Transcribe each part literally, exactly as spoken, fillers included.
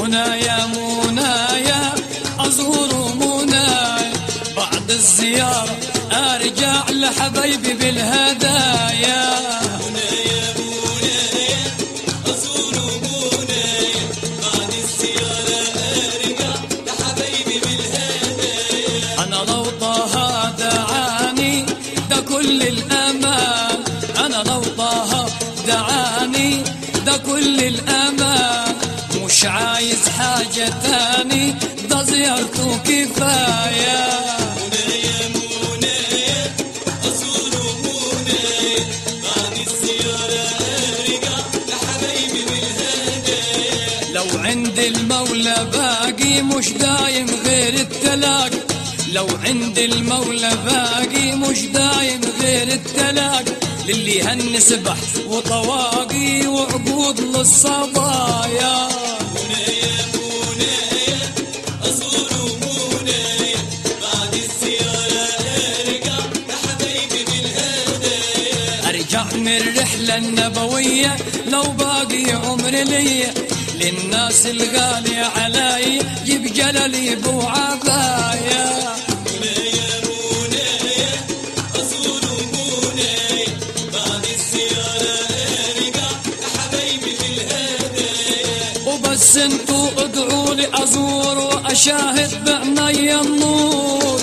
منايا منايا أزور منايا، بعد الزيارة أرجع لحبايبي بالهدايا. منايا منايا أزور منايا، بعد الزيارة أرجع لحبايبي بالهدايا. أنا لو طه دعاني ده كل الأمان، أنا لو طه دعاني ده كل الأمان، مش عايز حاجة تاني ده زيارته كفاية. منايا منايا أزور منايا، بعد الزيارة أرجع لحبايبي بالهدايا. لو عند المولى باقي مش دايم غير التلاقي، لو عند المولى باقي مش دايم غير التلاقي، للي هنس بحث وطواقي وعقود للصبايا. منايا منايا أزور منايا، بعد الزيارة أرجع لحبايبي بالهدايا. ارجع من الرحلة النبوية لو باقي عمر ليا، للناس الغالية علي جيب جلالي بوعبايا. منايا منايا أزور منايا، بعد الزيارة أرجع لحبايبي بالهدايا. وبس انتو ادعوا لي ازور واشاهد بعناي النور،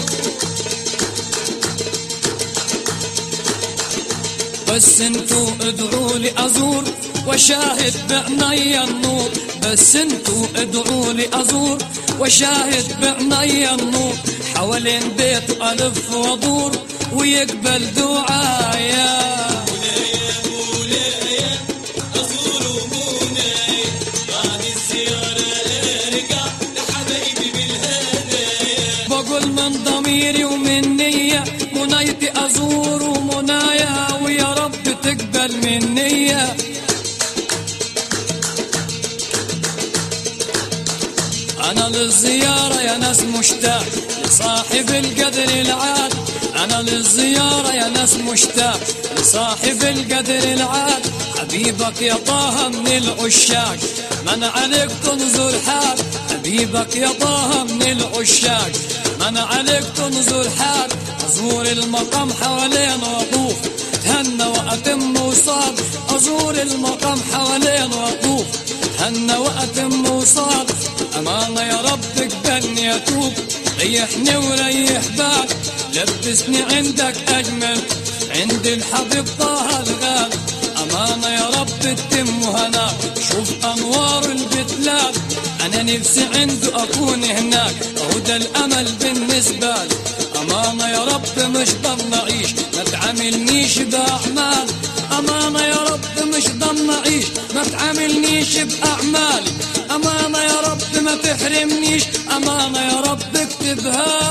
بس انتو ادعوا لي ازور وشاهد بعناي النور، بس انتو ادعوا لي ازور وشاهد بعناي النور، حوالين بيته الف وادور ويقبل دعايا. منايا منايا أزور منايا، بعد الزيارة أرجع لحبايبي بالهدايا. بقول من ضميري ومن نية منايتي ازور ومنايا، ويا رب تقبل من نية. أنا للزيارة يا ناس مشتاق لصاحب القدر العال، أنا للزيارة يا ناس مشتاق لصاحب القدر العال، حبيبك يا طه من العشاق من عليك تنظر حال، حبيبك يا طه من العشاق من عليك تنظر حال. أزور المقام حوالين وأطوف تهنى وأتم وصال، أزور المقام حوالين وأطوف تهنى وأتم وصال. أمانة يا رب اقبلني أتوب، ريحني وريح بال، لبسني عندك أجمل عند الحبيب طه الغال. أمانة يا رب تتم هناك، شوف أنوار البتلال، أنا نفسي عنده أكون هناك، أهو ده الأمل بالنسبة لي. أمانة يا رب مش ضل أعيش ما تعاملنيش بأعمال، أمانة يا رب مش ضل أعيش ما تعاملنيش بأعمالي، أمانة يا رب ما تحرمنيش، أمانة يا رب اكتبها